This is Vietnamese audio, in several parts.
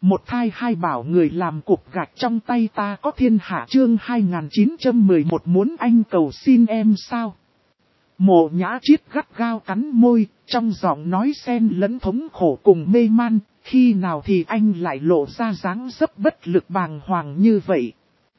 Một thai hai bảo người làm cục gạch trong tay ta có thiên hạ chương 2911 muốn anh cầu xin em sao. Mộ Nhã Chiết gắt gao cắn môi, trong giọng nói xen lẫn thống khổ cùng mê man, khi nào thì anh lại lộ ra dáng dấp bất lực bàng hoàng như vậy.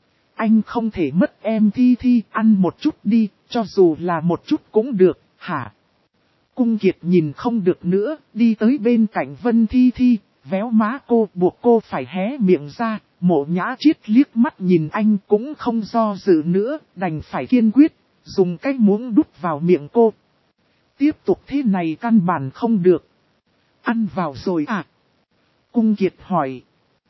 Anh không thể mất em Thi Thi, ăn một chút đi, cho dù là một chút cũng được, hả? Cung Kiệt nhìn không được nữa, đi tới bên cạnh Vân Thi Thi, véo má cô buộc cô phải hé miệng ra. Mộ Nhã Chiết liếc mắt nhìn anh cũng không do dự nữa, đành phải kiên quyết, dùng cái muỗng đút vào miệng cô. Tiếp tục thế này căn bản không được. Ăn vào rồi à? Cung Kiệt hỏi.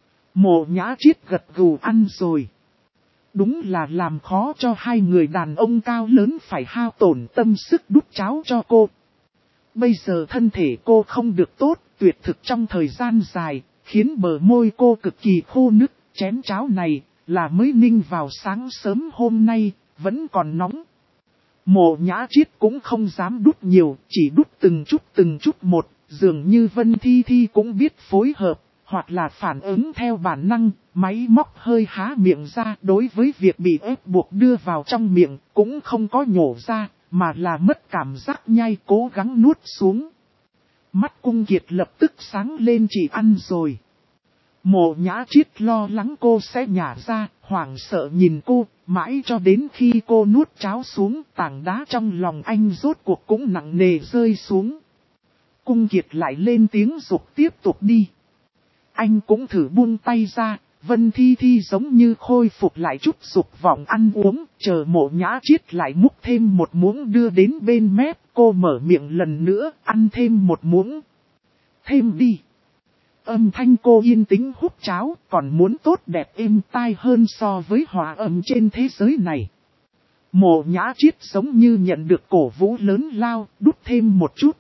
Mộ Nhã Chiết gật gù ăn rồi. Đúng là làm khó cho hai người đàn ông cao lớn phải hao tổn tâm sức đút cháo cho cô. Bây giờ thân thể cô không được tốt, tuyệt thực trong thời gian dài, khiến bờ môi cô cực kỳ khô nứt. Chén cháo này là mới ninh vào sáng sớm hôm nay, vẫn còn nóng. Mộ Nhã Chiết cũng không dám đút nhiều, chỉ đút từng chút một, dường như Vân Thi Thi cũng biết phối hợp, hoặc là phản ứng theo bản năng, máy móc hơi há miệng ra. Đối với việc bị ép buộc đưa vào trong miệng, cũng không có nhổ ra, mà là mất cảm giác nhai cố gắng nuốt xuống. Mắt Cung Kiệt lập tức sáng lên, chỉ ăn rồi. Mộ Nhã Chiết lo lắng cô sẽ nhả ra, hoảng sợ nhìn cô, mãi cho đến khi cô nuốt cháo xuống, tảng đá trong lòng anh rốt cuộc cũng nặng nề rơi xuống. Cung Kiệt lại lên tiếng giục tiếp tục đi. Anh cũng thử buông tay ra, Vân Thi Thi giống như khôi phục lại chút dục vọng ăn uống, chờ Mộ Nhã Chiết lại múc thêm một muỗng đưa đến bên mép, cô mở miệng lần nữa, ăn thêm một muỗng. Thêm đi. Âm thanh cô yên tĩnh hút cháo, còn muốn tốt đẹp êm tai hơn so với hòa âm trên thế giới này. Mộ Nhã Chiết giống như nhận được cổ vũ lớn lao, đút thêm một chút.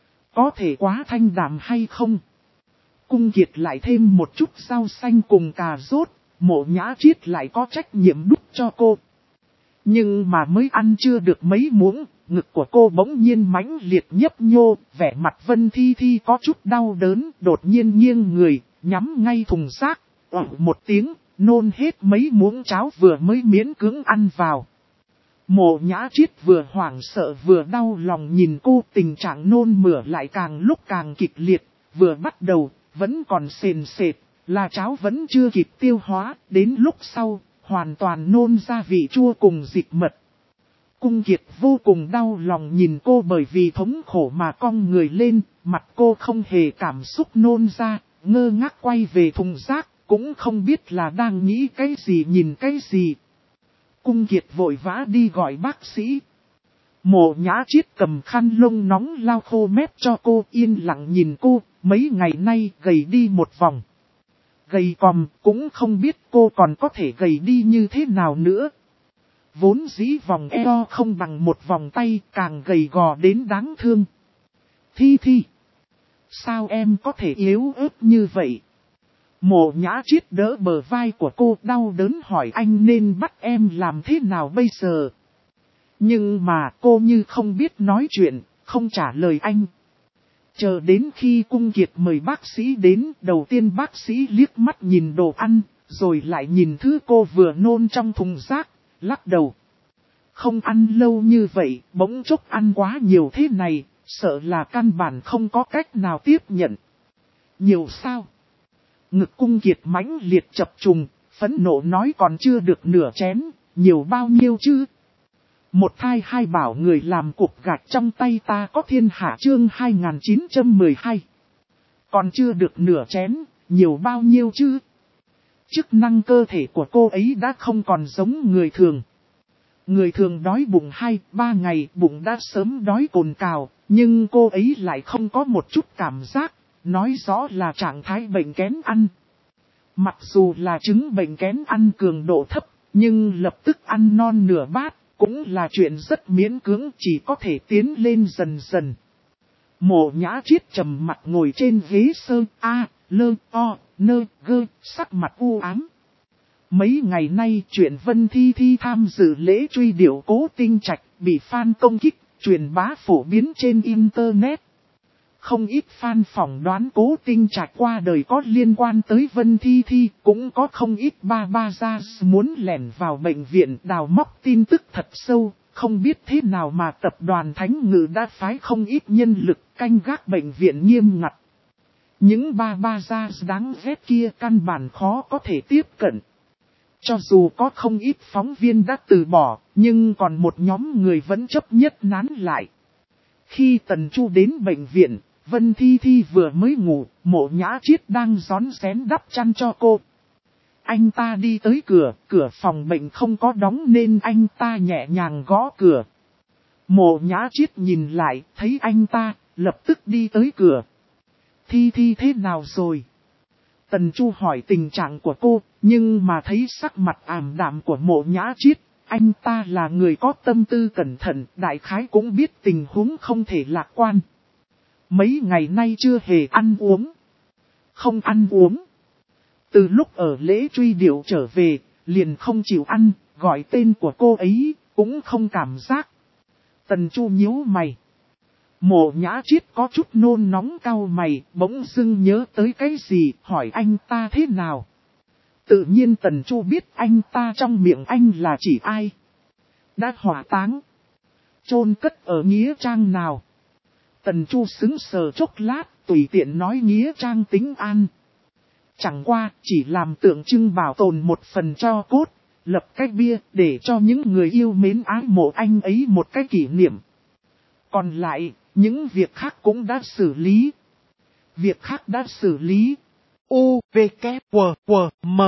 Có thể quá thanh đạm hay không? Cung Kiệt lại thêm một chút rau xanh cùng cà rốt, Mộ Nhã Chiết lại có trách nhiệm đút cho cô. Nhưng mà mới ăn chưa được mấy muỗng, ngực của cô bỗng nhiên mãnh liệt nhấp nhô, vẻ mặt Vân Thi Thi có chút đau đớn, đột nhiên nghiêng người, nhắm ngay thùng rác, một tiếng, nôn hết mấy muỗng cháo vừa mới miễn cưỡng ăn vào. Mộ Nhã Chiết vừa hoảng sợ vừa đau lòng nhìn cô, tình trạng nôn mửa lại càng lúc càng kịch liệt, vừa bắt đầu, vẫn còn sền sệt, là cháo vẫn chưa kịp tiêu hóa, đến lúc sau, hoàn toàn nôn ra vị chua cùng dịch mật. Cung Kiệt vô cùng đau lòng nhìn cô bởi vì thống khổ mà cong người lên, mặt cô không hề cảm xúc nôn ra, ngơ ngác quay về thùng rác, cũng không biết là đang nghĩ cái gì nhìn cái gì. Cung Kiệt vội vã đi gọi bác sĩ. Mộ Nhã Chiết cầm khăn lông nóng lau khô mép cho cô, yên lặng nhìn cô, mấy ngày nay gầy đi một vòng. Gầy còm, cũng không biết cô còn có thể gầy đi như thế nào nữa. Vốn dĩ vòng eo không bằng một vòng tay, càng gầy gò đến đáng thương. Thi Thi, sao em có thể yếu ớt như vậy? Mộ Nhã Chiết đỡ bờ vai của cô, đau đớn hỏi anh nên bắt em làm thế nào bây giờ? Nhưng mà cô như không biết nói chuyện, không trả lời anh. Chờ đến khi Cung Kiệt mời bác sĩ đến, đầu tiên bác sĩ liếc mắt nhìn đồ ăn, rồi lại nhìn thứ cô vừa nôn trong thùng rác, lắc đầu. Không ăn lâu như vậy, bỗng chốc ăn quá nhiều thế này, sợ là căn bản không có cách nào tiếp nhận. Nhiều sao? Ngực Cung Kiệt mãnh liệt chập trùng, phẫn nộ nói còn chưa được nửa chén, nhiều bao nhiêu chứ? Một thai hai bảo người làm cục gạch trong tay ta có thiên hạ chương 2912. Còn chưa được nửa chén, nhiều bao nhiêu chứ? Chức năng cơ thể của cô ấy đã không còn giống người thường. Người thường đói bụng 2-3 ngày bụng đã sớm đói cồn cào, nhưng cô ấy lại không có một chút cảm giác, nói rõ là trạng thái bệnh kén ăn. Mặc dù là chứng bệnh kén ăn cường độ thấp, nhưng lập tức ăn non nửa bát, cũng là chuyện rất miễn cưỡng, chỉ có thể tiến lên dần dần. Mộ Nhã Chiết trầm mặt ngồi trên ghế sơ sắc mặt u ám. Mấy ngày nay chuyện Vân Thi Thi tham dự lễ truy điệu Cố Tinh Trạch bị fan công kích, truyền bá phổ biến trên internet. Không ít fan phỏng đoán Cố Tinh Trạch qua đời có liên quan tới Vân Thi Thi, cũng có không ít ba ra muốn lẻn vào bệnh viện đào móc tin tức thật sâu, không biết thế nào mà tập đoàn Thánh Ngự đã phái không ít nhân lực canh gác bệnh viện nghiêm ngặt. Những ba ra đáng ghét kia căn bản khó có thể tiếp cận. Cho dù có không ít phóng viên đã từ bỏ, nhưng còn một nhóm người vẫn chấp nhất nán lại. Khi Tần Chu đến bệnh viện, Vân Thi Thi vừa mới ngủ, Mộ Nhã Chiết đang rón rén đắp chăn cho cô. Anh ta đi tới cửa, cửa phòng bệnh không có đóng nên anh ta nhẹ nhàng gõ cửa. Mộ Nhã Chiết nhìn lại, thấy anh ta, lập tức đi tới cửa. Thi Thi thế nào rồi? Tần Chu hỏi tình trạng của cô, nhưng mà thấy sắc mặt ảm đạm của Mộ Nhã Chiết, anh ta là người có tâm tư cẩn thận, đại khái cũng biết tình huống không thể lạc quan. Mấy ngày nay chưa hề ăn uống. Không ăn uống. Từ lúc ở lễ truy điệu trở về, liền không chịu ăn, gọi tên của cô ấy, cũng không cảm giác. Tần Chu nhíu mày. Mộ Nhã Chiết có chút nôn nóng cau mày, bỗng dưng nhớ tới cái gì, hỏi anh ta thế nào. Tự nhiên Tần Chu biết anh ta trong miệng anh là chỉ ai. Đã hỏa táng. Chôn cất ở nghĩa trang nào. Tần Chu sững sờ chốc lát, tùy tiện nói nghĩa trang Tính An. Chẳng qua, chỉ làm tượng trưng bảo tồn một phần tro cốt, lập cái bia để cho những người yêu mến ái mộ anh ấy một cái kỷ niệm. Còn lại, những việc khác cũng đã xử lý. Việc khác đã xử lý. U, V, K, W, W, M.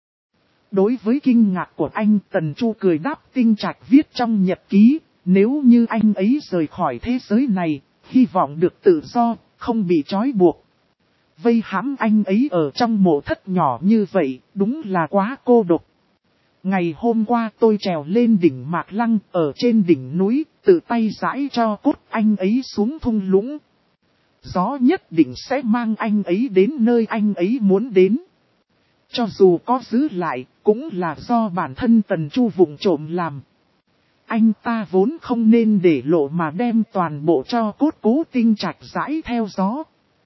Đối với kinh ngạc của anh, Tần Chu cười đáp. Tinh Trạch viết trong nhật ký, nếu như anh ấy rời khỏi thế giới này, hy vọng được tự do, không bị trói buộc. Vây hãm anh ấy ở trong mộ thất nhỏ như vậy, đúng là quá cô độc. Ngày hôm qua tôi trèo lên đỉnh Mạc Lăng, ở trên đỉnh núi, tự tay giãi cho cốt anh ấy xuống thung lũng. Gió nhất định sẽ mang anh ấy đến nơi anh ấy muốn đến. Cho dù có giữ lại, cũng là do bản thân Tần Chu vụng trộm làm. Anh ta vốn không nên để lộ mà đem toàn bộ cho cốt Cố Tinh Trạch giãi theo gió.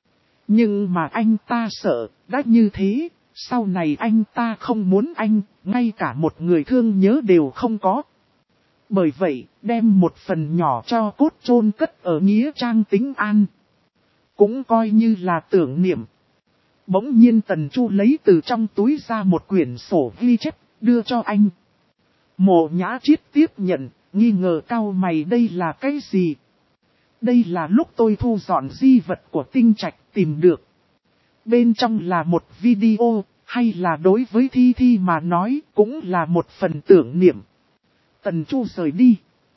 Nhưng mà anh ta sợ, đã như thế, sau này anh ta không muốn anh, ngay cả một người thương nhớ đều không có. Bởi vậy, đem một phần nhỏ cho cốt chôn cất ở nghĩa trang Tính An. Cũng coi như là tưởng niệm. Bỗng nhiên Tần Chu lấy từ trong túi ra một quyển sổ ghi chép, đưa cho anh. Mộ Nhã Chiết tiếp nhận, nghi ngờ cau mày, đây là cái gì? Đây là lúc tôi thu dọn di vật của Tinh Trạch tìm được. Bên trong là một video, hay là đối với Thi Thi mà nói cũng là một phần tưởng niệm. Tần Chu rời đi.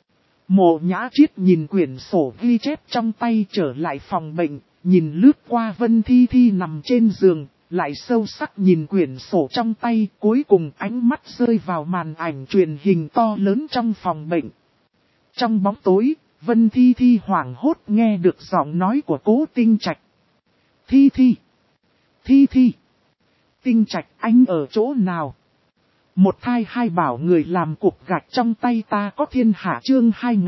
Mộ Nhã Chiết nhìn quyển sổ ghi chép trong tay trở lại phòng bệnh, nhìn lướt qua Vân Thi Thi nằm trên giường, lại sâu sắc nhìn quyển sổ trong tay, cuối cùng ánh mắt rơi vào màn ảnh truyền hình to lớn trong phòng bệnh. Trong bóng tối, Vân Thi Thi hoảng hốt nghe được giọng nói của Cố Tinh Trạch. Thi Thi! Thi Thi! Tinh Trạch, anh ở chỗ nào? Một thai hai bảo người làm cục gạch trong tay ta có thiên hạ chương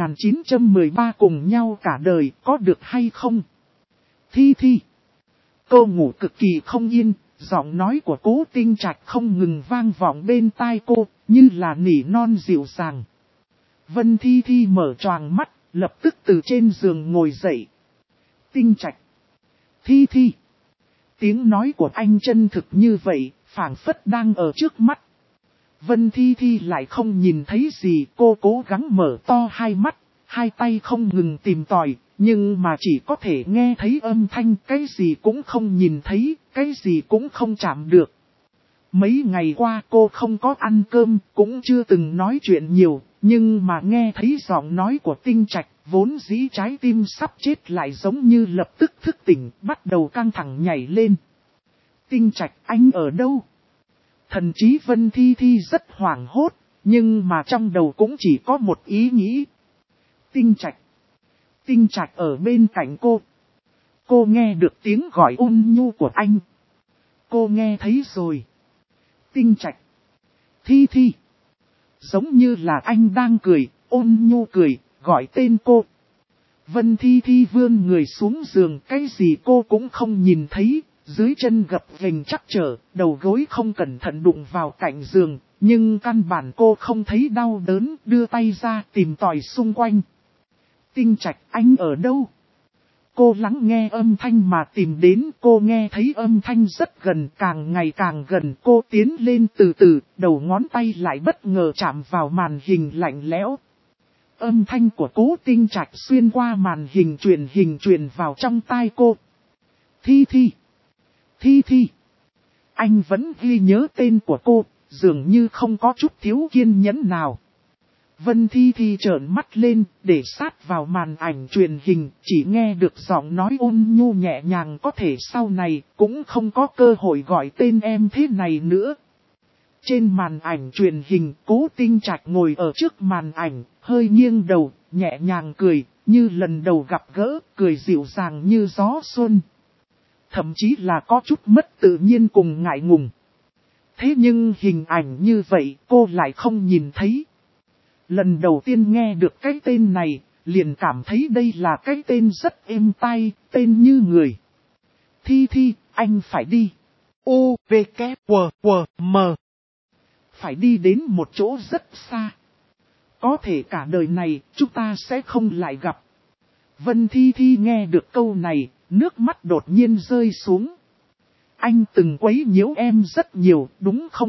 2913 cùng nhau cả đời, có được hay không? Thi Thi! Cô ngủ cực kỳ không yên, giọng nói của Cố Tinh Trạch không ngừng vang vọng bên tai cô, như là nỉ non dịu dàng. Vân Thi Thi mở choàng mắt, lập tức từ trên giường ngồi dậy. Tinh Trạch! Thi Thi! Tiếng nói của anh chân thực như vậy, phảng phất đang ở trước mắt. Vân Thi Thi lại không nhìn thấy gì, cô cố gắng mở to hai mắt, hai tay không ngừng tìm tòi, nhưng mà chỉ có thể nghe thấy âm thanh, cái gì cũng không nhìn thấy, cái gì cũng không chạm được. Mấy ngày qua cô không có ăn cơm, cũng chưa từng nói chuyện nhiều, nhưng mà nghe thấy giọng nói của Tinh Trạch, vốn dĩ trái tim sắp chết lại giống như lập tức thức tỉnh, bắt đầu căng thẳng nhảy lên. Tinh Trạch, anh ở đâu? Thần trí Vân Thi Thi rất hoảng hốt, nhưng mà trong đầu cũng chỉ có một ý nghĩ. Tinh Trạch. Tinh Trạch ở bên cạnh cô. Cô nghe được tiếng gọi ôn nhu của anh. Cô nghe thấy rồi. Tinh Trạch. Thi Thi. Giống như là anh đang cười, ôn nhu cười, gọi tên cô. Vân Thi Thi vươn người xuống giường, cái gì cô cũng không nhìn thấy, dưới chân gập ghềnh chắc trở, đầu gối không cẩn thận đụng vào cạnh giường, nhưng căn bản cô không thấy đau đớn, đưa tay ra tìm tòi xung quanh. Tinh Trạch, anh ở đâu? Cô lắng nghe âm thanh mà tìm đến, cô nghe thấy âm thanh rất gần, càng ngày càng gần, cô tiến lên từ từ, đầu ngón tay lại bất ngờ chạm vào màn hình lạnh lẽo. Âm thanh của Cố Tinh Trạch xuyên qua màn hình truyền vào trong tai cô. Thi Thi! Thi Thi! Anh vẫn ghi nhớ tên của cô, dường như không có chút thiếu kiên nhẫn nào. Vân Thi Thi trợn mắt lên, để sát vào màn ảnh truyền hình, chỉ nghe được giọng nói ôn nhu nhẹ nhàng, có thể sau này cũng không có cơ hội gọi tên em thế này nữa. Trên màn ảnh truyền hình, Cố Tinh Trạch ngồi ở trước màn ảnh, hơi nghiêng đầu, nhẹ nhàng cười, như lần đầu gặp gỡ, cười dịu dàng như gió xuân. Thậm chí là có chút mất tự nhiên cùng ngại ngùng. Thế nhưng hình ảnh như vậy cô lại không nhìn thấy. Lần đầu tiên nghe được cái tên này, liền cảm thấy đây là cái tên rất êm tai, tên như người. Thi Thi, anh phải đi. U, V, K, W, W, M. Phải đi đến một chỗ rất xa. Có thể cả đời này chúng ta sẽ không lại gặp. Vân Thi Thi nghe được câu này, nước mắt đột nhiên rơi xuống. Anh từng quấy nhiễu em rất nhiều, đúng không?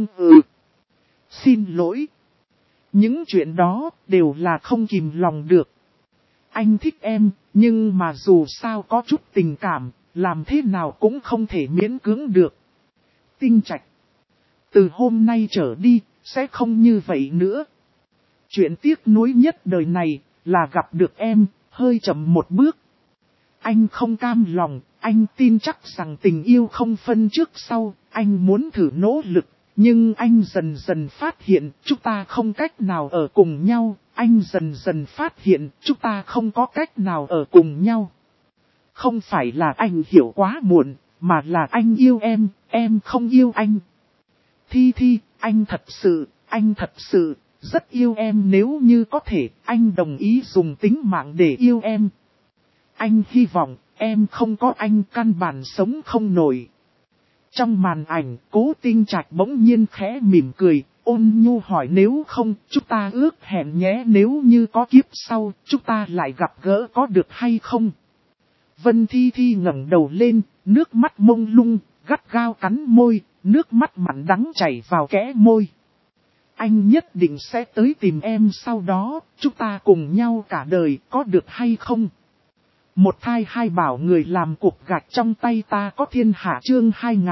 Xin lỗi. Những chuyện đó đều là không kìm lòng được. Anh thích em, nhưng mà dù sao có chút tình cảm, làm thế nào cũng không thể miễn cưỡng được. Tinh Trạch. Từ hôm nay trở đi, sẽ không như vậy nữa. Chuyện tiếc nuối nhất đời này, là gặp được em, hơi chậm một bước. Anh không cam lòng, anh tin chắc rằng tình yêu không phân trước sau, anh muốn thử nỗ lực. Nhưng anh dần dần phát hiện chúng ta không cách nào ở cùng nhau, anh dần dần phát hiện chúng ta không có cách nào ở cùng nhau. Không phải là anh hiểu quá muộn, mà là anh yêu em không yêu anh. Thi Thi, anh thật sự, rất yêu em, nếu như có thể, anh đồng ý dùng tính mạng để yêu em. Anh hy vọng, em không có anh căn bản sống không nổi. Trong màn ảnh, Cố Tinh Trạch bỗng nhiên khẽ mỉm cười, ôn nhu hỏi nếu không, chúng ta ước hẹn nhé, nếu như có kiếp sau, chúng ta lại gặp gỡ có được hay không? Vân Thi Thi ngẩng đầu lên, nước mắt mông lung, gắt gao cắn môi, nước mắt mặn đắng chảy vào kẽ môi. Anh nhất định sẽ tới tìm em sau đó, chúng ta cùng nhau cả đời, có được hay không? Một thai hai bảo người làm cục gạch trong tay ta có thiên hạ chương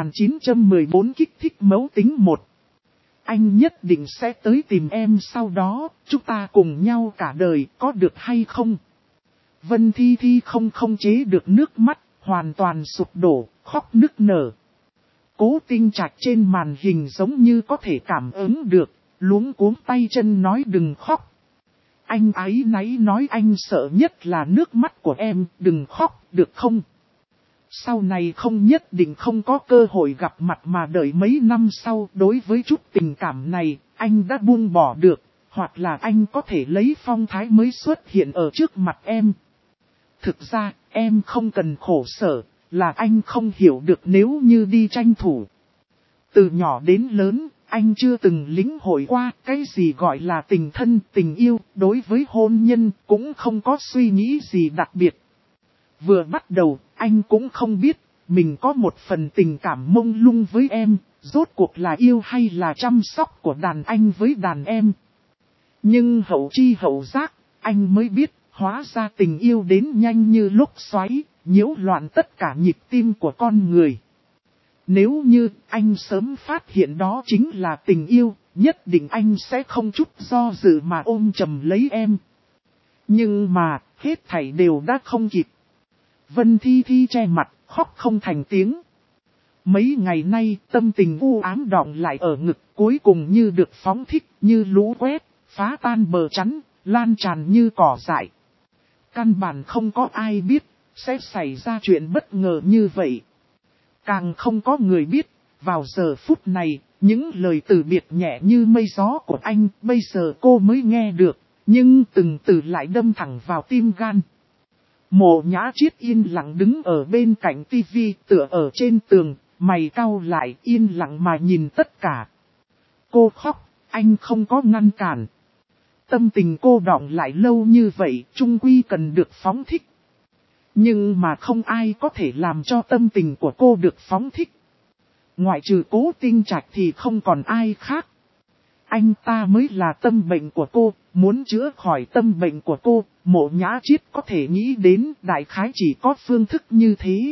2914 kích thích mấu tính 1. Anh nhất định sẽ tới tìm em sau đó, chúng ta cùng nhau cả đời, có được hay không? Vân Thi Thi không chế được nước mắt, hoàn toàn sụp đổ, khóc nức nở. Cố Tinh Trạch trên màn hình giống như có thể cảm ứng được, luống cuống tay chân nói đừng khóc. Anh áy náy nói anh sợ nhất là nước mắt của em, đừng khóc, được không? Sau này không nhất định không có cơ hội gặp mặt mà đợi mấy năm sau, đối với chút tình cảm này, anh đã buông bỏ được, hoặc là anh có thể lấy phong thái mới xuất hiện ở trước mặt em. Thực ra, em không cần khổ sở, là anh không hiểu được nếu như đi tranh thủ. Từ nhỏ đến lớn, anh chưa từng lĩnh hội qua cái gì gọi là tình thân, tình yêu, đối với hôn nhân cũng không có suy nghĩ gì đặc biệt. Vừa bắt đầu, anh cũng không biết, mình có một phần tình cảm mông lung với em, rốt cuộc là yêu hay là chăm sóc của đàn anh với đàn em. Nhưng hậu chi hậu giác, anh mới biết, hóa ra tình yêu đến nhanh như lúc xoáy, nhiễu loạn tất cả nhịp tim của con người. Nếu như anh sớm phát hiện đó chính là tình yêu, nhất định anh sẽ không chút do dự mà ôm chầm lấy em. Nhưng mà, hết thảy đều đã không kịp. Vân Thi Thi che mặt, khóc không thành tiếng. Mấy ngày nay, tâm tình u ám đọng lại ở ngực, cuối cùng như được phóng thích, như lũ quét, phá tan bờ chắn, lan tràn như cỏ dại. Căn bản không có ai biết, sẽ xảy ra chuyện bất ngờ như vậy. Càng không có người biết, vào giờ phút này, những lời từ biệt nhẹ như mây gió của anh, bây giờ cô mới nghe được, nhưng từng từ lại đâm thẳng vào tim gan. Mộ Nhã Chiết yên lặng đứng ở bên cạnh tivi tựa ở trên tường, mày cau lại yên lặng mà nhìn tất cả. Cô khóc, anh không có ngăn cản. Tâm tình cô đọng lại lâu như vậy, chung quy cần được phóng thích. Nhưng mà không ai có thể làm cho tâm tình của cô được phóng thích. Ngoại trừ Cố Tinh Trạch thì không còn ai khác. Anh ta mới là tâm bệnh của cô, muốn chữa khỏi tâm bệnh của cô, Mộ Nhã Chiết có thể nghĩ đến đại khái chỉ có phương thức như thế.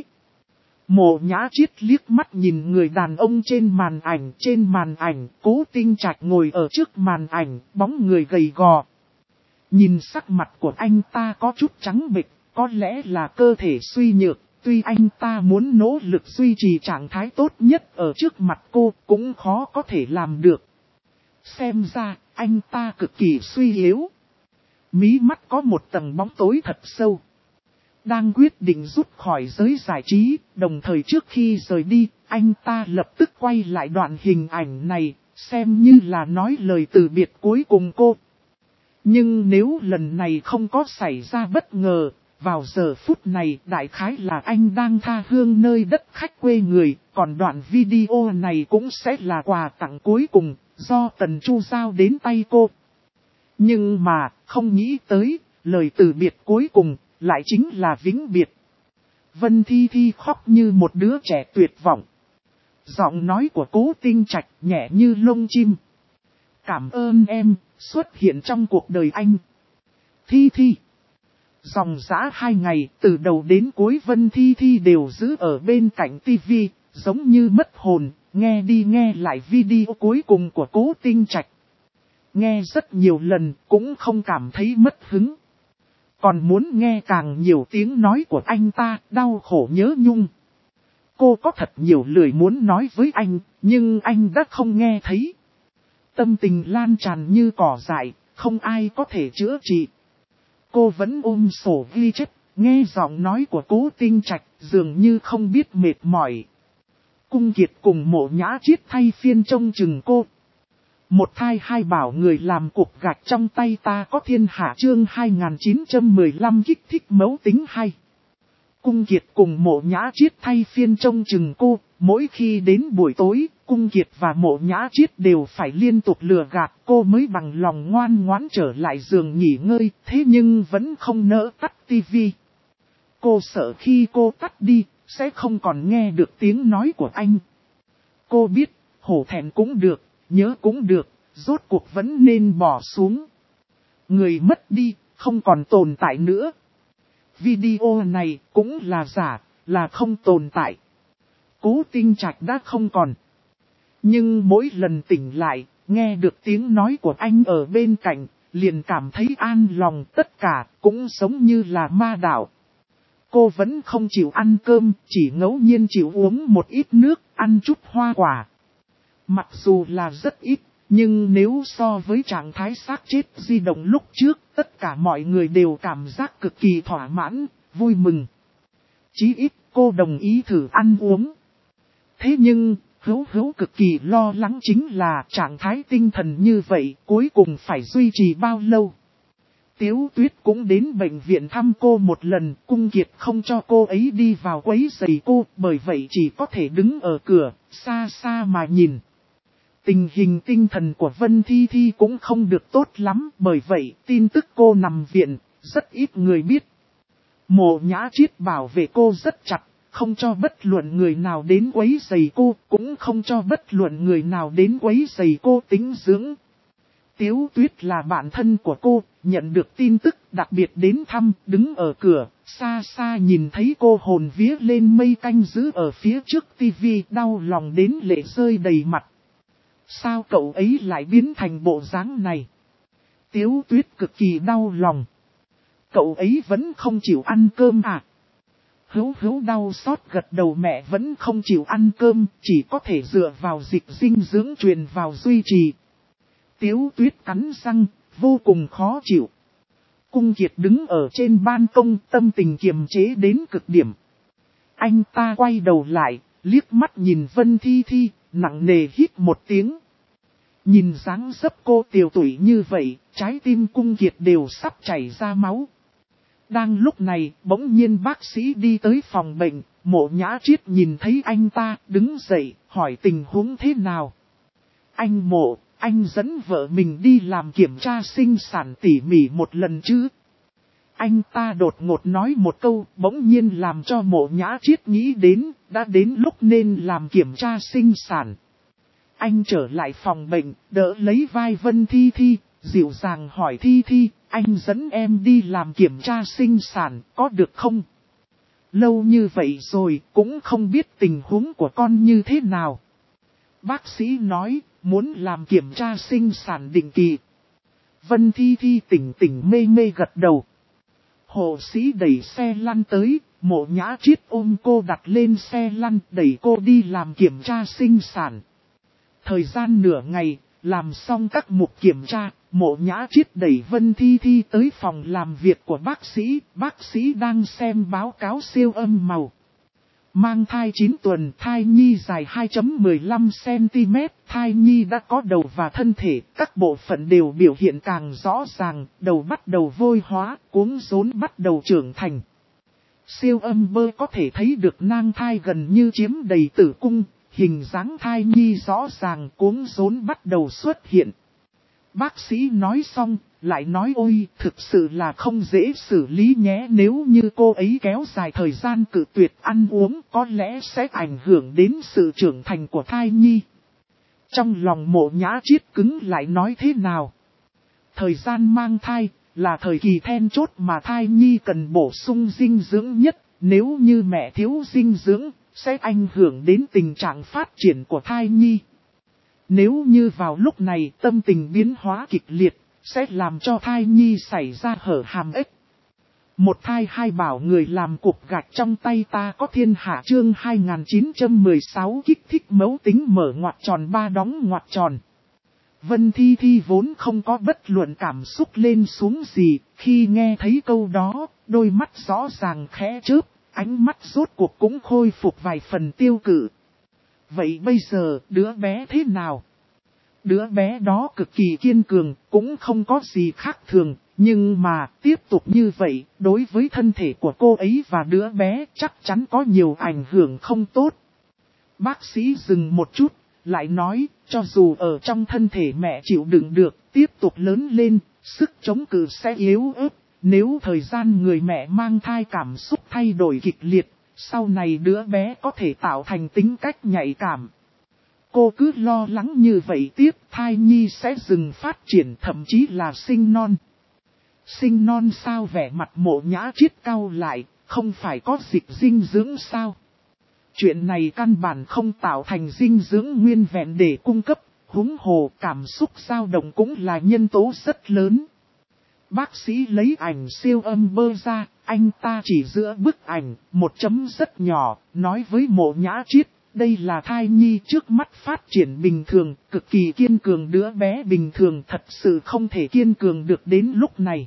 Mộ Nhã Chiết liếc mắt nhìn người đàn ông trên màn ảnh, Cố Tinh Trạch ngồi ở trước màn ảnh, bóng người gầy gò. Nhìn sắc mặt của anh ta có chút trắng bệch, có lẽ là cơ thể suy nhược, tuy anh ta muốn nỗ lực duy trì trạng thái tốt nhất ở trước mặt cô, cũng khó có thể làm được. Xem ra, anh ta cực kỳ suy yếu. Mí mắt có một tầng bóng tối thật sâu. Đang quyết định rút khỏi giới giải trí, đồng thời trước khi rời đi, anh ta lập tức quay lại đoạn hình ảnh này, xem như là nói lời từ biệt cuối cùng cô. Nhưng nếu lần này không có xảy ra bất ngờ, vào giờ phút này đại khái là anh đang tha hương nơi đất khách quê người, còn đoạn video này cũng sẽ là quà tặng cuối cùng, do Tần Chu giao đến tay cô. Nhưng mà, không nghĩ tới, lời từ biệt cuối cùng, lại chính là vĩnh biệt. Vân Thi Thi khóc như một đứa trẻ tuyệt vọng. Giọng nói của Cố Tinh Trạch nhẹ như lông chim. Cảm ơn em, xuất hiện trong cuộc đời anh. Thi Thi. Dòng dã 2 ngày, từ đầu đến cuối Vân Thi Thi đều giữ ở bên cạnh tivi, giống như mất hồn, nghe đi nghe lại video cuối cùng của Cố Tinh Trạch. Nghe rất nhiều lần, cũng không cảm thấy mất hứng. Còn muốn nghe càng nhiều tiếng nói của anh ta, đau khổ nhớ nhung. Cô có thật nhiều lời muốn nói với anh, nhưng anh đã không nghe thấy. Tâm tình lan tràn như cỏ dại, không ai có thể chữa trị. Cô vẫn ôm sổ ghi chép, nghe giọng nói của Cố Tinh Trạch, dường như không biết mệt mỏi. Cung Kiệt cùng Mộ Nhã Chiết thay phiên trông chừng cô. Một thai hai bảo người làm cục gạch trong tay ta có thiên hạ chương 2915 kích thích mấu tính hay. Cung Kiệt cùng Mộ Nhã Chiết thay phiên trông chừng cô, mỗi khi đến buổi tối, Cung Kiệt và Mộ Nhã Chiết đều phải liên tục lừa gạt cô mới bằng lòng ngoan ngoãn trở lại giường nghỉ ngơi, thế nhưng vẫn không nỡ tắt tivi. Cô sợ khi cô tắt đi, sẽ không còn nghe được tiếng nói của anh. Cô biết, hổ thẹn cũng được, nhớ cũng được, rốt cuộc vẫn nên bỏ xuống. Người mất đi, không còn tồn tại nữa. Video này cũng là giả, là không tồn tại. Cố Tinh Trạch đã không còn. Nhưng mỗi lần tỉnh lại, nghe được tiếng nói của anh ở bên cạnh, liền cảm thấy an lòng, tất cả cũng giống như là ma đạo. Cô vẫn không chịu ăn cơm, chỉ ngẫu nhiên chịu uống một ít nước, ăn chút hoa quả. Mặc dù là rất ít, nhưng nếu so với trạng thái xác chết di động lúc trước, tất cả mọi người đều cảm giác cực kỳ thỏa mãn, vui mừng. Chí ít cô đồng ý thử ăn uống. Thế nhưng, Hữu cực kỳ lo lắng chính là trạng thái tinh thần như vậy cuối cùng phải duy trì bao lâu. Tiếu Tuyết cũng đến bệnh viện thăm cô một lần, Cung Kiệt không cho cô ấy đi vào quấy rầy cô, bởi vậy chỉ có thể đứng ở cửa, xa xa mà nhìn. Tình hình tinh thần của Vân Thi Thi cũng không được tốt lắm, bởi vậy tin tức cô nằm viện, rất ít người biết. Mộ Nhã Chiết bảo vệ cô rất chặt, không cho bất luận người nào đến quấy rầy cô, cũng không cho bất luận người nào đến quấy rầy cô tĩnh dưỡng. Tiếu Tuyết là bạn thân của cô, nhận được tin tức đặc biệt đến thăm, đứng ở cửa, xa xa nhìn thấy cô hồn vía lên mây canh giữ ở phía trước tivi, đau lòng đến lệ rơi đầy mặt. Sao cậu ấy lại biến thành bộ dáng này? Tiếu Tuyết cực kỳ đau lòng. Cậu ấy vẫn không chịu ăn cơm à? Hữu đau xót gật đầu, mẹ vẫn không chịu ăn cơm, chỉ có thể dựa vào dịch dinh dưỡng truyền vào duy trì. Tiếu Tuyết cắn răng, vô cùng khó chịu. Cung Kiệt đứng ở trên ban công, tâm tình kiềm chế đến cực điểm. Anh ta quay đầu lại, liếc mắt nhìn Vân Thi Thi, nặng nề hít một tiếng. Nhìn dáng dấp cô tiều tụy như vậy, trái tim Cung Kiệt đều sắp chảy ra máu. Đang lúc này, bỗng nhiên bác sĩ đi tới phòng bệnh, Mộ Nhã Triết nhìn thấy anh ta, đứng dậy, hỏi tình huống thế nào. Anh Mộ, anh dẫn vợ mình đi làm kiểm tra sinh sản tỉ mỉ một lần chứ? Anh ta đột ngột nói một câu, bỗng nhiên làm cho Mộ Nhã Triết nghĩ đến, đã đến lúc nên làm kiểm tra sinh sản. Anh trở lại phòng bệnh, đỡ lấy vai Vân Thi Thi, dịu dàng hỏi Thi Thi, anh dẫn em đi làm kiểm tra sinh sản, có được không? Lâu như vậy rồi, cũng không biết tình huống của con như thế nào. Bác sĩ nói, muốn làm kiểm tra sinh sản định kỳ. Vân Thi Thi tỉnh tỉnh mê mê gật đầu. Hộ sĩ đẩy xe lăn tới, Mộ Nhã Triết ôm cô đặt lên xe lăn, đẩy cô đi làm kiểm tra sinh sản. Thời gian nửa ngày, làm xong các mục kiểm tra, Mộ Nhã Triết đẩy Vân Thi Thi tới phòng làm việc của bác sĩ đang xem báo cáo siêu âm màu. Mang thai 9 tuần, thai nhi dài 2,15cm, thai nhi đã có đầu và thân thể, các bộ phận đều biểu hiện càng rõ ràng, đầu bắt đầu vôi hóa, cuống rốn bắt đầu trưởng thành. Siêu âm bơ có thể thấy được nang thai gần như chiếm đầy tử cung, hình dáng thai nhi rõ ràng, cuống rốn bắt đầu xuất hiện. Bác sĩ nói xong, lại nói ôi, thực sự là không dễ xử lý nhé, nếu như cô ấy kéo dài thời gian cự tuyệt ăn uống có lẽ sẽ ảnh hưởng đến sự trưởng thành của thai nhi. Trong lòng Mộ Nhã Triết cứng lại nói thế nào? Thời gian mang thai là thời kỳ then chốt mà thai nhi cần bổ sung dinh dưỡng nhất, nếu như mẹ thiếu dinh dưỡng, sẽ ảnh hưởng đến tình trạng phát triển của thai nhi. Nếu như vào lúc này tâm tình biến hóa kịch liệt, sẽ làm cho thai nhi xảy ra hở hàm ếch. Một thai hai bảo người làm cục gạch trong tay ta có thiên hạ chương 2916 kích thích mấu tính mở ngoặc tròn ba đóng ngoặc tròn. Vân Thi Thi vốn không có bất luận cảm xúc lên xuống gì, khi nghe thấy câu đó, đôi mắt rõ ràng khẽ chớp, ánh mắt rốt cuộc cũng khôi phục vài phần tiêu cự. Vậy bây giờ, đứa bé thế nào? Đứa bé đó cực kỳ kiên cường, cũng không có gì khác thường, nhưng mà tiếp tục như vậy, đối với thân thể của cô ấy và đứa bé chắc chắn có nhiều ảnh hưởng không tốt. Bác sĩ dừng một chút, lại nói, cho dù ở trong thân thể mẹ chịu đựng được, tiếp tục lớn lên, sức chống cự sẽ yếu ớt, nếu thời gian người mẹ mang thai cảm xúc thay đổi kịch liệt, sau này đứa bé có thể tạo thành tính cách nhạy cảm. Cô cứ lo lắng như vậy tiếp, thai nhi sẽ dừng phát triển thậm chí là sinh non. Sinh non sao? Vẻ mặt Mộ Nhã Triết cau lại, không phải có dịch dinh dưỡng sao? Chuyện này căn bản không tạo thành dinh dưỡng nguyên vẹn để cung cấp, huống hồ cảm xúc dao động cũng là nhân tố rất lớn. Bác sĩ lấy ảnh siêu âm bơ ra, anh ta chỉ giữa bức ảnh, một chấm rất nhỏ, nói với Mộ Nhã Triết, đây là thai nhi trước mắt phát triển bình thường, cực kỳ kiên cường, đứa bé bình thường thật sự không thể kiên cường được đến lúc này.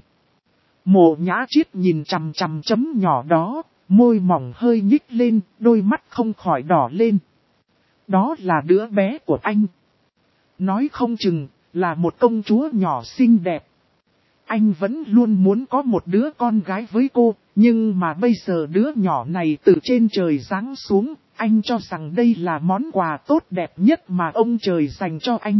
Mộ Nhã Triết nhìn chằm chằm chấm nhỏ đó, môi mỏng hơi nhích lên, đôi mắt không khỏi đỏ lên. Đó là đứa bé của anh. Nói không chừng, là một công chúa nhỏ xinh đẹp. Anh vẫn luôn muốn có một đứa con gái với cô, nhưng mà bây giờ đứa nhỏ này từ trên trời giáng xuống, anh cho rằng đây là món quà tốt đẹp nhất mà ông trời dành cho anh.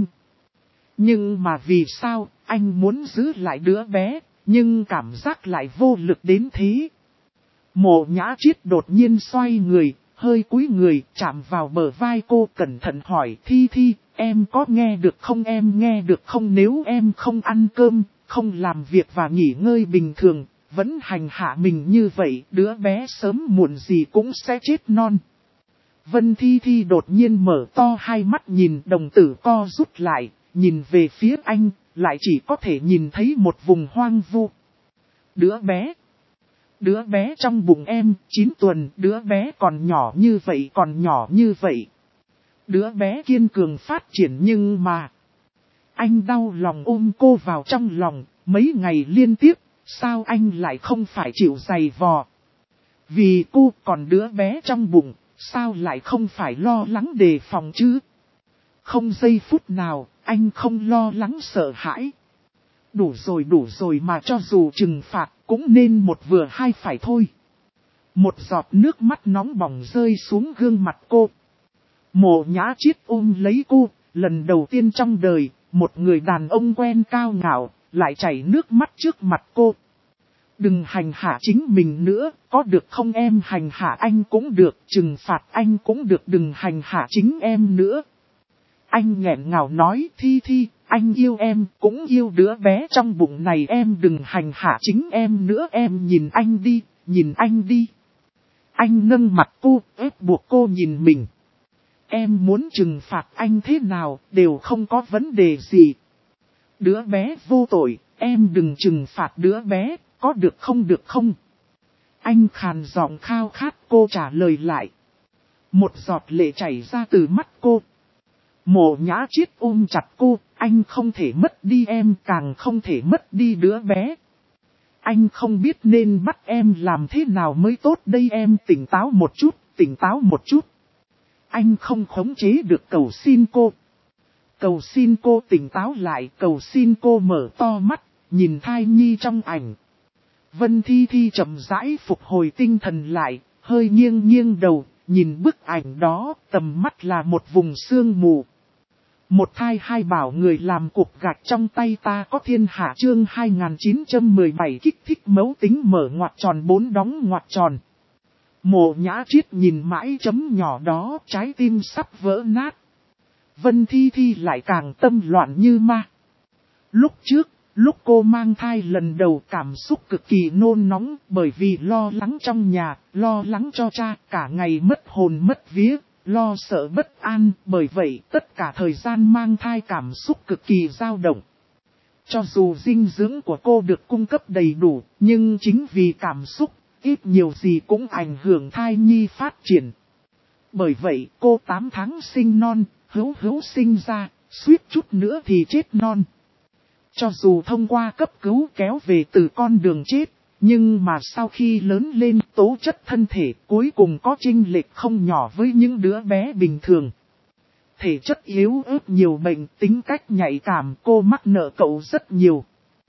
Nhưng mà vì sao, anh muốn giữ lại đứa bé, nhưng cảm giác lại vô lực đến thế. Mộ Nhã Triết đột nhiên xoay người, hơi cúi người, chạm vào bờ vai cô, cẩn thận hỏi Thi Thi, em có nghe được không, em nghe được không? Nếu em không ăn cơm, không làm việc và nghỉ ngơi bình thường, vẫn hành hạ mình như vậy, đứa bé sớm muộn gì cũng sẽ chết non. Vân Thi Thi đột nhiên mở to hai mắt nhìn, đồng tử co rút lại, nhìn về phía anh, lại chỉ có thể nhìn thấy một vùng hoang vu. Đứa bé trong bụng em, 9 tuần, đứa bé còn nhỏ như vậy, Đứa bé kiên cường phát triển nhưng mà... Anh đau lòng ôm cô vào trong lòng, mấy ngày liên tiếp, sao anh lại không phải chịu giày vò? Vì cô còn đứa bé trong bụng, sao lại không phải lo lắng đề phòng chứ? Không giây phút nào, anh không lo lắng sợ hãi. Đủ rồi mà cho dù trừng phạt, cũng nên một vừa hai phải thôi. Một giọt nước mắt nóng bỏng rơi xuống gương mặt cô. Mộ Nhã Chiết ôm lấy cô, lần đầu tiên trong đời, một người đàn ông quen cao ngạo, lại chảy nước mắt trước mặt cô. Đừng hành hạ chính mình nữa, có được không em? Hành hạ anh cũng được, trừng phạt anh cũng được, đừng hành hạ chính em nữa. Anh nghẹn ngào nói, Thi Thi, anh yêu em, cũng yêu đứa bé trong bụng này em, đừng hành hạ chính em nữa, em nhìn anh đi, nhìn anh đi. Anh nâng mặt cô, ép buộc cô nhìn mình. Em muốn trừng phạt anh thế nào, đều không có vấn đề gì. Đứa bé vô tội, em đừng trừng phạt đứa bé, có được không được không? Anh khàn giọng khao khát, cô trả lời lại. Một giọt lệ chảy ra từ mắt cô. Mộ Nhã Chiết ôm chặt cô, anh không thể mất đi em, càng không thể mất đi đứa bé. Anh không biết nên bắt em làm thế nào mới tốt đây, em tỉnh táo một chút, tỉnh táo một chút. Anh không khống chế được, cầu xin cô. Cầu xin cô tỉnh táo lại, cầu xin cô mở to mắt, nhìn thai nhi trong ảnh. Vân Thi Thi chậm rãi phục hồi tinh thần lại, hơi nghiêng nghiêng đầu, nhìn bức ảnh đó, tầm mắt là một vùng sương mù. Một thai hai bảo người làm cục gạch trong tay ta có thiên hạ, chương 2917 kích thích mấu tính mở ngoặc tròn 4 đóng ngoặc tròn. Mộ Nhã Chiết nhìn mãi chấm nhỏ đó, trái tim sắp vỡ nát. Vân Thi Thi lại càng tâm loạn như ma. Lúc trước, lúc cô mang thai lần đầu cảm xúc cực kỳ nôn nóng, bởi vì lo lắng trong nhà, lo lắng cho cha, cả ngày mất hồn mất vía, lo sợ bất an, bởi vậy tất cả thời gian mang thai cảm xúc cực kỳ dao động. Cho dù dinh dưỡng của cô được cung cấp đầy đủ, nhưng chính vì cảm xúc, ít nhiều gì cũng ảnh hưởng thai nhi phát triển. Bởi vậy cô 8 tháng sinh non, hữu sinh ra, suýt chút nữa thì chết non. Cho dù thông qua cấp cứu kéo về từ con đường chết, nhưng mà sau khi lớn lên tố chất thân thể cuối cùng có chênh lệch không nhỏ với những đứa bé bình thường. Thể chất yếu ớt nhiều bệnh, tính cách nhạy cảm, cô mắc nợ cậu rất nhiều.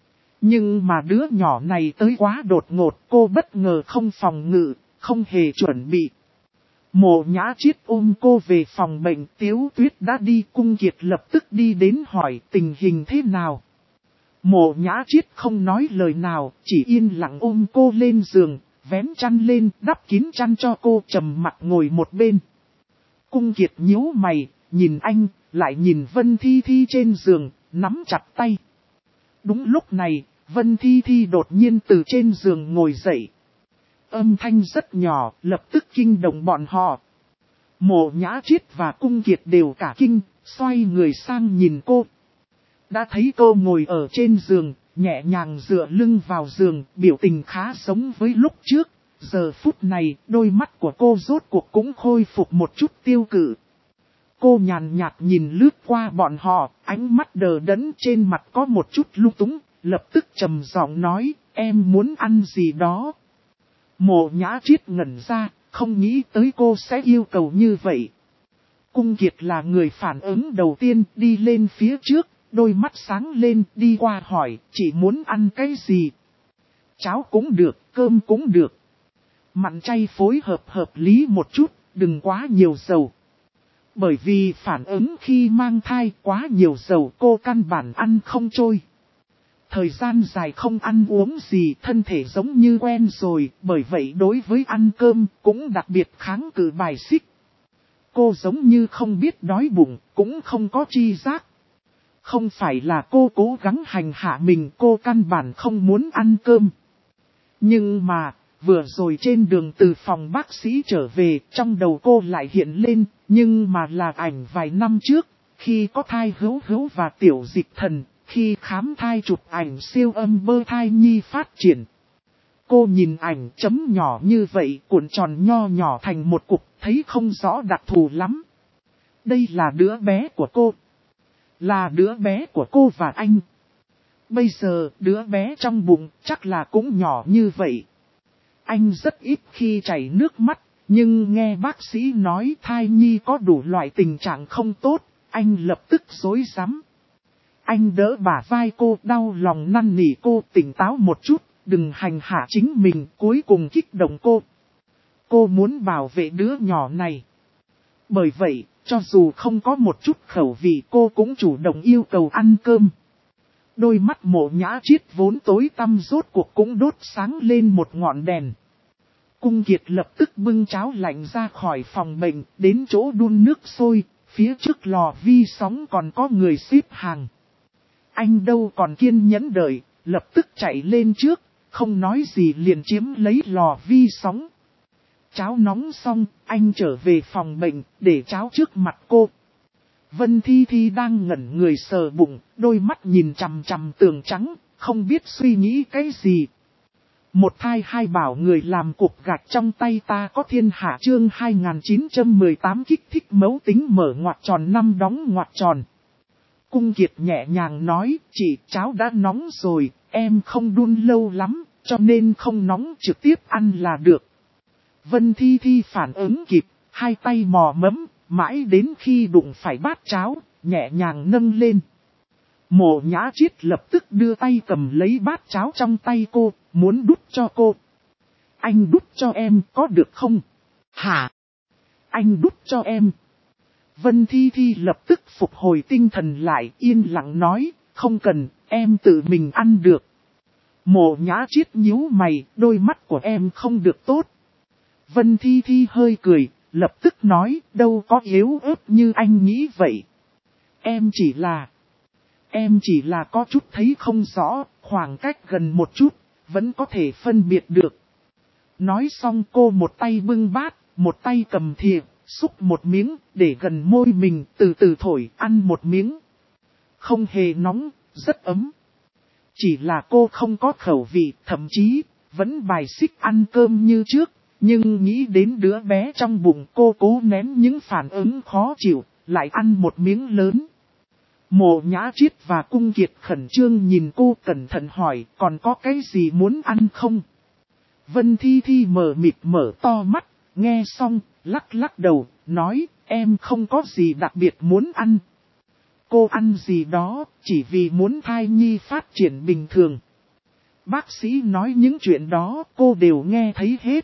Nhưng mà đứa nhỏ này tới quá đột ngột, cô bất ngờ không phòng ngự, không hề chuẩn bị. Mộ Nhã Chiết ôm cô về phòng bệnh, Tiếu Tuyết đã đi, Cung Kiệt lập tức đi đến hỏi tình hình thế nào. Mộ Nhã Chiết không nói lời nào, chỉ yên lặng ôm cô lên giường, vén chăn lên, đắp kín chăn cho cô, trầm mặc ngồi một bên. Cung Kiệt nhíu mày, nhìn anh, lại nhìn Vân Thi Thi trên giường, nắm chặt tay. Đúng lúc này, Vân Thi Thi đột nhiên từ trên giường ngồi dậy. Âm thanh rất nhỏ, lập tức kinh động bọn họ. Mộ Nhã Chiết và Cung Kiệt đều cả kinh, xoay người sang nhìn cô. Đã thấy cô ngồi ở trên giường, nhẹ nhàng dựa lưng vào giường, biểu tình khá giống với lúc trước. Giờ phút này, đôi mắt của cô rốt cuộc cũng khôi phục một chút tiêu cự. Cô nhàn nhạt nhìn lướt qua bọn họ, ánh mắt đờ đẫn, trên mặt có một chút lung túng, lập tức trầm giọng nói, em muốn ăn gì đó. Mộ Nhã Chiết ngẩn ra, không nghĩ tới cô sẽ yêu cầu như vậy. Cung Kiệt là người phản ứng đầu tiên, đi lên phía trước, đôi mắt sáng lên, đi qua hỏi, chị muốn ăn cái gì? Cháo cũng được, cơm cũng được. Mặn chay phối hợp lý một chút, đừng quá nhiều dầu. Bởi vì phản ứng khi mang thai quá nhiều dầu, cô căn bản ăn không trôi. Thời gian dài không ăn uống gì, thân thể giống như quen rồi, bởi vậy đối với ăn cơm cũng đặc biệt kháng cự bài xích. Cô giống như không biết đói bụng, cũng không có tri giác. Không phải là cô cố gắng hành hạ mình, cô căn bản không muốn ăn cơm. Nhưng mà, vừa rồi trên đường từ phòng bác sĩ trở về, trong đầu cô lại hiện lên, nhưng mà là ảnh vài năm trước, khi có thai Hữu và Tiểu Dịch Thần, khi khám thai chụp ảnh siêu âm bơ thai nhi phát triển. Cô nhìn ảnh chấm nhỏ như vậy, cuộn tròn nho nhỏ thành một cục, thấy không rõ đặc thù lắm. Đây là đứa bé của cô. Là đứa bé của cô và anh. Bây giờ, đứa bé trong bụng chắc là cũng nhỏ như vậy. Anh rất ít khi chảy nước mắt, nhưng nghe bác sĩ nói thai nhi có đủ loại tình trạng không tốt, anh lập tức rối rắm. Anh đỡ bả vai cô, đau lòng năn nỉ cô tỉnh táo một chút, đừng hành hạ chính mình, cuối cùng kích động cô. Cô muốn bảo vệ đứa nhỏ này. Bởi vậy, cho dù không có một chút khẩu vị cô cũng chủ động yêu cầu ăn cơm. Đôi mắt Mộ Nhã Chiết vốn tối tăm rốt cuộc cũng đốt sáng lên một ngọn đèn. Cung Kiệt lập tức bưng cháo lạnh ra khỏi phòng bệnh, đến chỗ đun nước sôi, phía trước lò vi sóng còn có người xếp hàng. Anh đâu còn kiên nhẫn đợi, lập tức chạy lên trước, không nói gì liền chiếm lấy lò vi sóng. Cháo nóng xong, anh trở về phòng bệnh, để cháo trước mặt cô. Vân Thi Thi đang ngẩn người sờ bụng, đôi mắt nhìn chằm chằm tường trắng, không biết suy nghĩ cái gì. Một thai hai bảo người làm cục gạch trong tay ta có thiên hạ chương 2918 kích thích mấu tính mở ngoặc tròn 5 đóng ngoặc tròn. Cung Kiệt nhẹ nhàng nói, chị cháo đã nóng rồi, em không đun lâu lắm, cho nên không nóng trực tiếp ăn là được. Vân Thi Thi phản ứng kịp, hai tay mò mẫm, mãi đến khi đụng phải bát cháo, nhẹ nhàng nâng lên. Mộ Nhã Chiết lập tức đưa tay cầm lấy bát cháo trong tay cô, muốn đút cho cô. Anh đút cho em có được không? Hả? Anh đút cho em. Vân Thi Thi lập tức phục hồi tinh thần lại, yên lặng nói, không cần, em tự mình ăn được. Mộ Nhã Chiết nhíu mày, đôi mắt của em không được tốt. Vân Thi Thi hơi cười, lập tức nói, đâu có yếu ớt như anh nghĩ vậy. Em chỉ là có chút thấy không rõ, khoảng cách gần một chút, vẫn có thể phân biệt được. Nói xong cô một tay bưng bát, một tay cầm thìa, xúc một miếng, để gần môi mình, từ từ thổi, ăn một miếng. Không hề nóng, rất ấm. Chỉ là cô không có khẩu vị, thậm chí, vẫn bài xích ăn cơm như trước. Nhưng nghĩ đến đứa bé trong bụng cô cố nén những phản ứng khó chịu, lại ăn một miếng lớn. Mộ Nhã Chiết và Cung Kiệt khẩn trương nhìn cô cẩn thận hỏi còn có cái gì muốn ăn không? Vân Thi Thi mờ mịt mở to mắt, nghe xong, lắc lắc đầu, nói em không có gì đặc biệt muốn ăn. Cô ăn gì đó, chỉ vì muốn thai nhi phát triển bình thường. Bác sĩ nói những chuyện đó cô đều nghe thấy hết.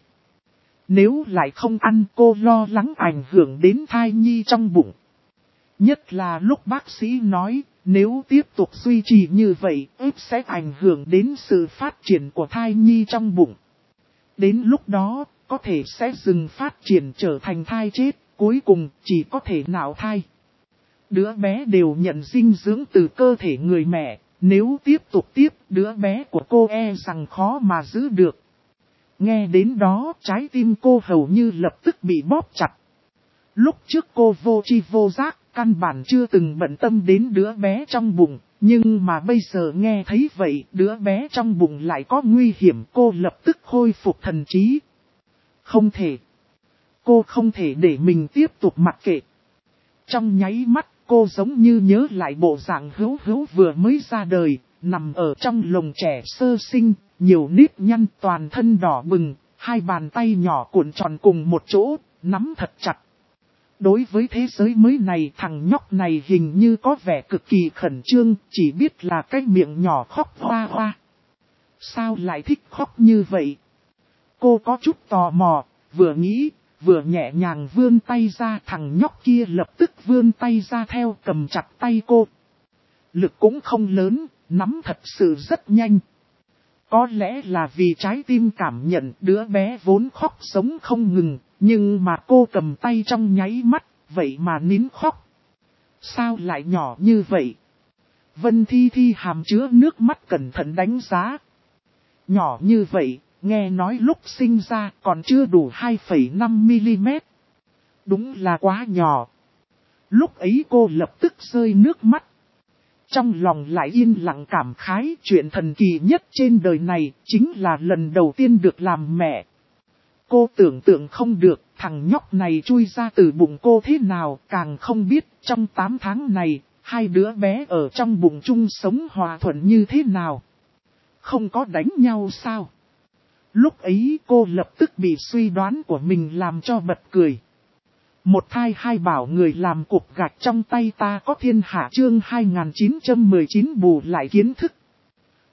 Nếu lại không ăn cô lo lắng ảnh hưởng đến thai nhi trong bụng. Nhất là lúc bác sĩ nói, nếu tiếp tục duy trì như vậy, ếp sẽ ảnh hưởng đến sự phát triển của thai nhi trong bụng. Đến lúc đó, có thể sẽ dừng phát triển trở thành thai chết, cuối cùng chỉ có thể nạo thai. Đứa bé đều nhận dinh dưỡng từ cơ thể người mẹ, nếu tiếp tục đứa bé của cô e rằng khó mà giữ được. Nghe đến đó, trái tim cô hầu như lập tức bị bóp chặt. Lúc trước cô vô tri vô giác, căn bản chưa từng bận tâm đến đứa bé trong bụng, nhưng mà bây giờ nghe thấy vậy, đứa bé trong bụng lại có nguy hiểm, cô lập tức khôi phục thần trí. Không thể. Cô không thể để mình tiếp tục mặc kệ. Trong nháy mắt, cô giống như nhớ lại bộ dạng Hữu Hữu vừa mới ra đời, nằm ở trong lồng trẻ sơ sinh, nhiều nếp nhăn toàn thân đỏ bừng, hai bàn tay nhỏ cuộn tròn cùng một chỗ, nắm thật chặt. Đối với thế giới mới này thằng nhóc này hình như có vẻ cực kỳ khẩn trương, chỉ biết là cái miệng nhỏ khóc hoa hoa. Sao lại thích khóc như vậy? Cô có chút tò mò, vừa nghĩ, vừa nhẹ nhàng vươn tay ra, thằng nhóc kia lập tức vươn tay ra theo cầm chặt tay cô. Lực cũng không lớn, nắm thật sự rất nhanh. Có lẽ là vì trái tim cảm nhận đứa bé vốn khóc sống không ngừng, nhưng mà cô cầm tay trong nháy mắt, vậy mà nín khóc. Sao lại nhỏ như vậy? Vân Thi Thi hàm chứa nước mắt cẩn thận đánh giá. Nhỏ như vậy, nghe nói lúc sinh ra còn chưa đủ 2,5mm. Đúng là quá nhỏ. Lúc ấy cô lập tức rơi nước mắt. Trong lòng lại yên lặng cảm khái chuyện thần kỳ nhất trên đời này chính là lần đầu tiên được làm mẹ. Cô tưởng tượng không được thằng nhóc này chui ra từ bụng cô thế nào, càng không biết trong 8 tháng này hai đứa bé ở trong bụng chung sống hòa thuận như thế nào. Không có đánh nhau sao? Lúc ấy cô lập tức bị suy đoán của mình làm cho bật cười. Một thai hai bảo người làm cục gạch trong tay ta có thiên hạ chương 2919 bù lại kiến thức.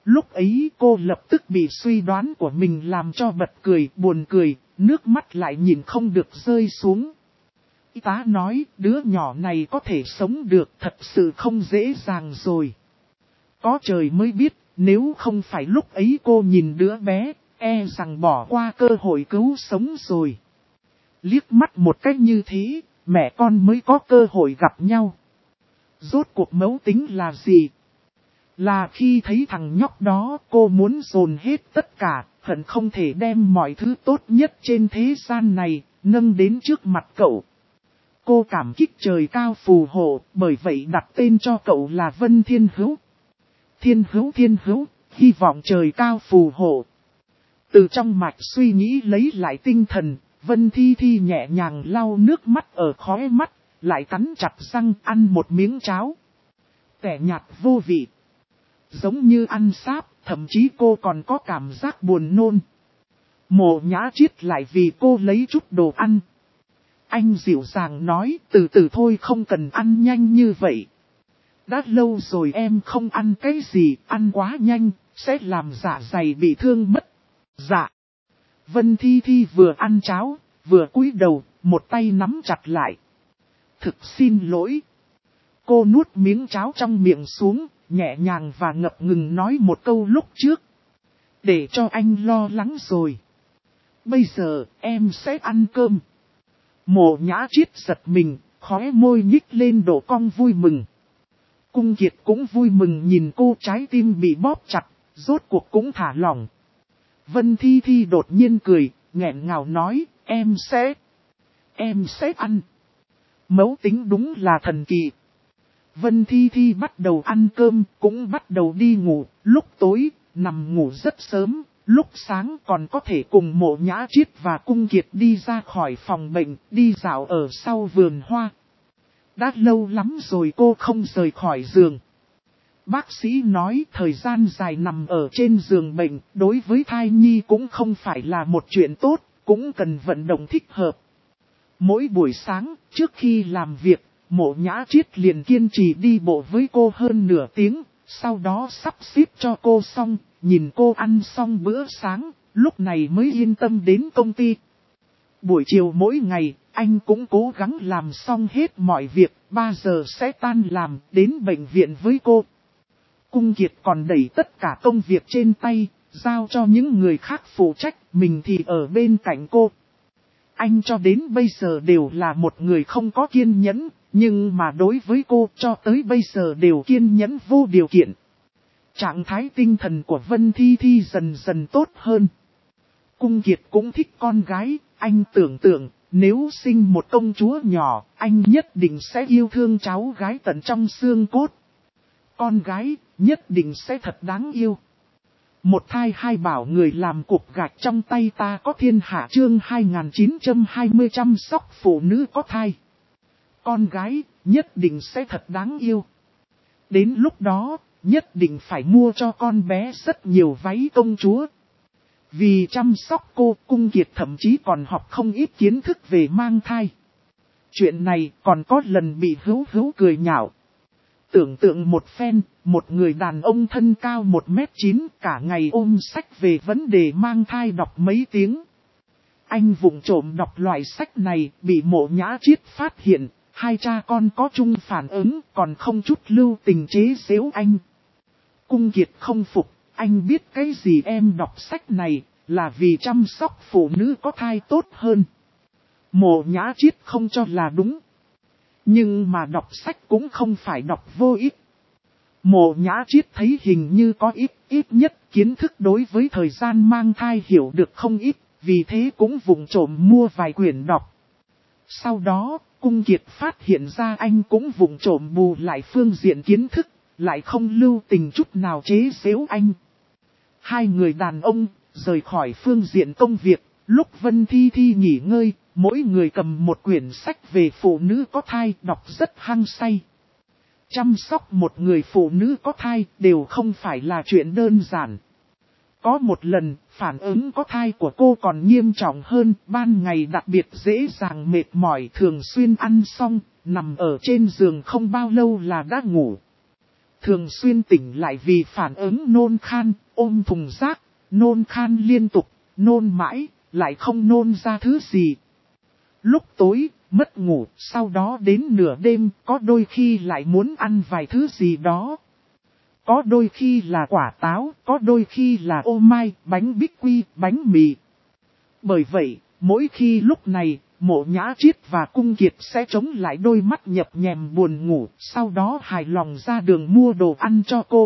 Lúc ấy cô lập tức bị suy đoán của mình làm cho bật cười, buồn cười, nước mắt lại nhìn không được rơi xuống. Y tá nói, đứa nhỏ này có thể sống được, thật sự không dễ dàng rồi. Có trời mới biết, nếu không phải lúc ấy cô nhìn đứa bé, e rằng bỏ qua cơ hội cứu sống rồi. Liếc mắt một cách như thế, mẹ con mới có cơ hội gặp nhau. Rốt cuộc mấu tính là gì? Là khi thấy thằng nhóc đó, cô muốn dồn hết tất cả, hận không thể đem mọi thứ tốt nhất trên thế gian này, nâng đến trước mặt cậu. Cô cảm kích trời cao phù hộ, bởi vậy đặt tên cho cậu là Vân Thiên Hữu. Thiên Hữu, hy vọng trời cao phù hộ. Từ trong mạch suy nghĩ lấy lại tinh thần, Vân Thi Thi nhẹ nhàng lau nước mắt ở khóe mắt, lại cắn chặt răng ăn một miếng cháo. Tẻ nhạt vô vị. Giống như ăn sáp, thậm chí cô còn có cảm giác buồn nôn. Mộ Nhã Chiết lại vì cô lấy chút đồ ăn. Anh dịu dàng nói, từ từ thôi, không cần ăn nhanh như vậy. Đã lâu rồi em không ăn cái gì, ăn quá nhanh, sẽ làm dạ dày bị thương mất. Dạ. Vân Thi Thi vừa ăn cháo, vừa cúi đầu, một tay nắm chặt lại. Thực xin lỗi. Cô nuốt miếng cháo trong miệng xuống, nhẹ nhàng và ngập ngừng nói một câu lúc trước. Để cho anh lo lắng rồi. Bây giờ, em sẽ ăn cơm. Mộ Nhã Chiết giật mình, khóe môi nhích lên độ cong vui mừng. Cung Kiệt cũng vui mừng nhìn cô, trái tim bị bóp chặt, rốt cuộc cũng thả lỏng. Vân Thi Thi đột nhiên cười, nghẹn ngào nói, em sẽ ăn. Mấu tính đúng là thần kỳ. Vân Thi Thi bắt đầu ăn cơm, cũng bắt đầu đi ngủ, lúc tối, nằm ngủ rất sớm, lúc sáng còn có thể cùng Mộ Nhã Chiết và Cung Kiệt đi ra khỏi phòng bệnh, đi dạo ở sau vườn hoa. Đã lâu lắm rồi cô không rời khỏi giường. Bác sĩ nói thời gian dài nằm ở trên giường bệnh, đối với thai nhi cũng không phải là một chuyện tốt, cũng cần vận động thích hợp. Mỗi buổi sáng, trước khi làm việc, Mộ Nhã Chiết liền kiên trì đi bộ với cô hơn nửa tiếng, sau đó sắp xếp cho cô xong, nhìn cô ăn xong bữa sáng, lúc này mới yên tâm đến công ty. Buổi chiều mỗi ngày, anh cũng cố gắng làm xong hết mọi việc, 3 giờ sẽ tan làm, đến bệnh viện với cô. Cung Kiệt còn đẩy tất cả công việc trên tay, giao cho những người khác phụ trách, mình thì ở bên cạnh cô. Anh cho đến bây giờ đều là một người không có kiên nhẫn, nhưng mà đối với cô cho tới bây giờ đều kiên nhẫn vô điều kiện. Trạng thái tinh thần của Vân Thi Thi dần dần tốt hơn. Cung Kiệt cũng thích con gái, anh tưởng tượng, nếu sinh một công chúa nhỏ, anh nhất định sẽ yêu thương cháu gái tận trong xương cốt. Con gái, nhất định sẽ thật đáng yêu. Một thai hai bảo người làm cục gạch trong tay ta có thiên hạ chương 2920 chăm sóc phụ nữ có thai. Con gái, nhất định sẽ thật đáng yêu. Đến lúc đó, nhất định phải mua cho con bé rất nhiều váy công chúa. Vì chăm sóc cô, Cung Kiệt thậm chí còn học không ít kiến thức về mang thai. Chuyện này còn có lần bị Hữu cười nhạo. Tưởng tượng một phen, một người đàn ông thân cao 1m9 cả ngày ôm sách về vấn đề mang thai đọc mấy tiếng. Anh vụng trộm đọc loại sách này, bị Mộ Nhã Chiết phát hiện, hai cha con có chung phản ứng, còn không chút lưu tình chế giễu anh. Cung Kiệt không phục, anh biết cái gì em đọc sách này, là vì chăm sóc phụ nữ có thai tốt hơn. Mộ Nhã Chiết không cho là đúng. Nhưng mà đọc sách cũng không phải đọc vô ích. Mộ Nhã Chiết thấy hình như có ít nhất kiến thức đối với thời gian mang thai hiểu được không ít, vì thế cũng vụng trộm mua vài quyển đọc. Sau đó, Cung Kiệt phát hiện ra anh cũng vụng trộm bù lại phương diện kiến thức, lại không lưu tình chút nào chế giễu anh. Hai người đàn ông rời khỏi phương diện công việc, lúc Vân Thi Thi nghỉ ngơi, mỗi người cầm một quyển sách về phụ nữ có thai đọc rất hăng say. Chăm sóc một người phụ nữ có thai đều không phải là chuyện đơn giản. Có một lần, phản ứng có thai của cô còn nghiêm trọng hơn, ban ngày đặc biệt dễ dàng mệt mỏi, thường xuyên ăn xong, nằm ở trên giường không bao lâu là đã ngủ. thường xuyên tỉnh lại vì phản ứng nôn khan, ôm thùng rác, nôn khan liên tục, nôn mãi, lại không nôn ra thứ gì. Lúc tối, mất ngủ, sau đó đến nửa đêm, có đôi khi lại muốn ăn vài thứ gì đó. Có đôi khi là quả táo, có đôi khi là ô mai, bánh bích quy, bánh mì. Bởi vậy, mỗi khi lúc này, Mộ Nhã Chiết và Cung Kiệt sẽ chống lại đôi mắt nhập nhèm buồn ngủ, sau đó hài lòng ra đường mua đồ ăn cho cô.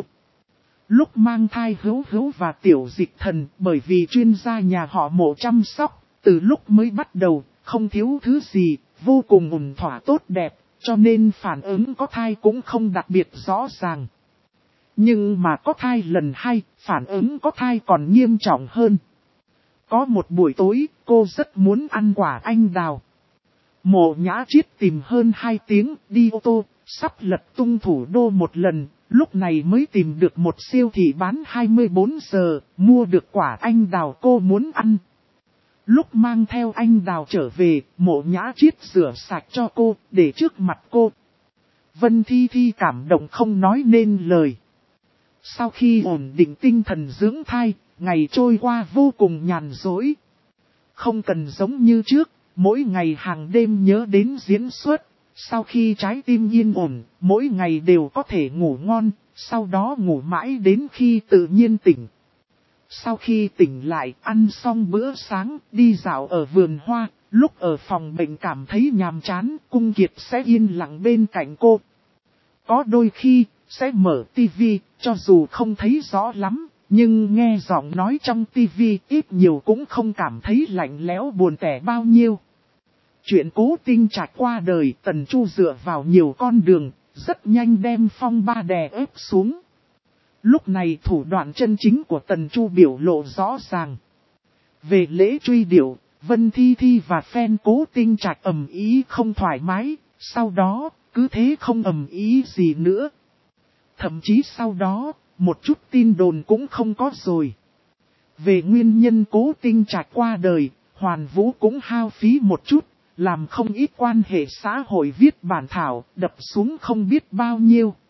Lúc mang thai Hữu Hữu và Tiểu Dịch Thần, bởi vì chuyên gia nhà họ Mộ chăm sóc, từ lúc mới bắt đầu, không thiếu thứ gì, vô cùng ổn thỏa tốt đẹp, cho nên phản ứng có thai cũng không đặc biệt rõ ràng. Nhưng mà có thai lần 2, phản ứng có thai còn nghiêm trọng hơn. Có một buổi tối, cô rất muốn ăn quả anh đào. Mộ Nhã Chiết tìm hơn 2 tiếng, đi ô tô, sắp lật tung thủ đô một lần, lúc này mới tìm được một siêu thị bán 24 giờ, mua được quả anh đào cô muốn ăn. Lúc mang theo anh đào trở về, Mộ Nhã Chiết rửa sạch cho cô, để trước mặt cô. Vân Thi Thi cảm động không nói nên lời. Sau khi ổn định tinh thần dưỡng thai, ngày trôi qua vô cùng nhàn rỗi. Không cần giống như trước, mỗi ngày hàng đêm nhớ đến diễn xuất. Sau khi trái tim yên ổn, mỗi ngày đều có thể ngủ ngon, sau đó ngủ mãi đến khi tự nhiên tỉnh. Sau khi tỉnh lại, ăn xong bữa sáng, đi dạo ở vườn hoa, lúc ở phòng bệnh cảm thấy nhàm chán, Cung Kiệt sẽ yên lặng bên cạnh cô. Có đôi khi, sẽ mở tivi, cho dù không thấy rõ lắm, nhưng nghe giọng nói trong tivi ít nhiều cũng không cảm thấy lạnh lẽo buồn tẻ bao nhiêu. Chuyện Cố Tinh Trạch qua đời, Tần Chu dựa vào nhiều con đường, rất nhanh đem phong ba đè ép xuống. Lúc này thủ đoạn chân chính của Tần Chu biểu lộ rõ ràng. Về lễ truy điệu, Vân Thi Thi và fan Cố Tinh Trạch ầm ý không thoải mái, sau đó, cứ thế không ầm ý gì nữa. Thậm chí sau đó, một chút tin đồn cũng không có rồi. Về nguyên nhân Cố Tinh Trạch qua đời, Hoàn Vũ cũng hao phí một chút, làm không ít quan hệ xã hội viết bản thảo, đập xuống không biết bao nhiêu.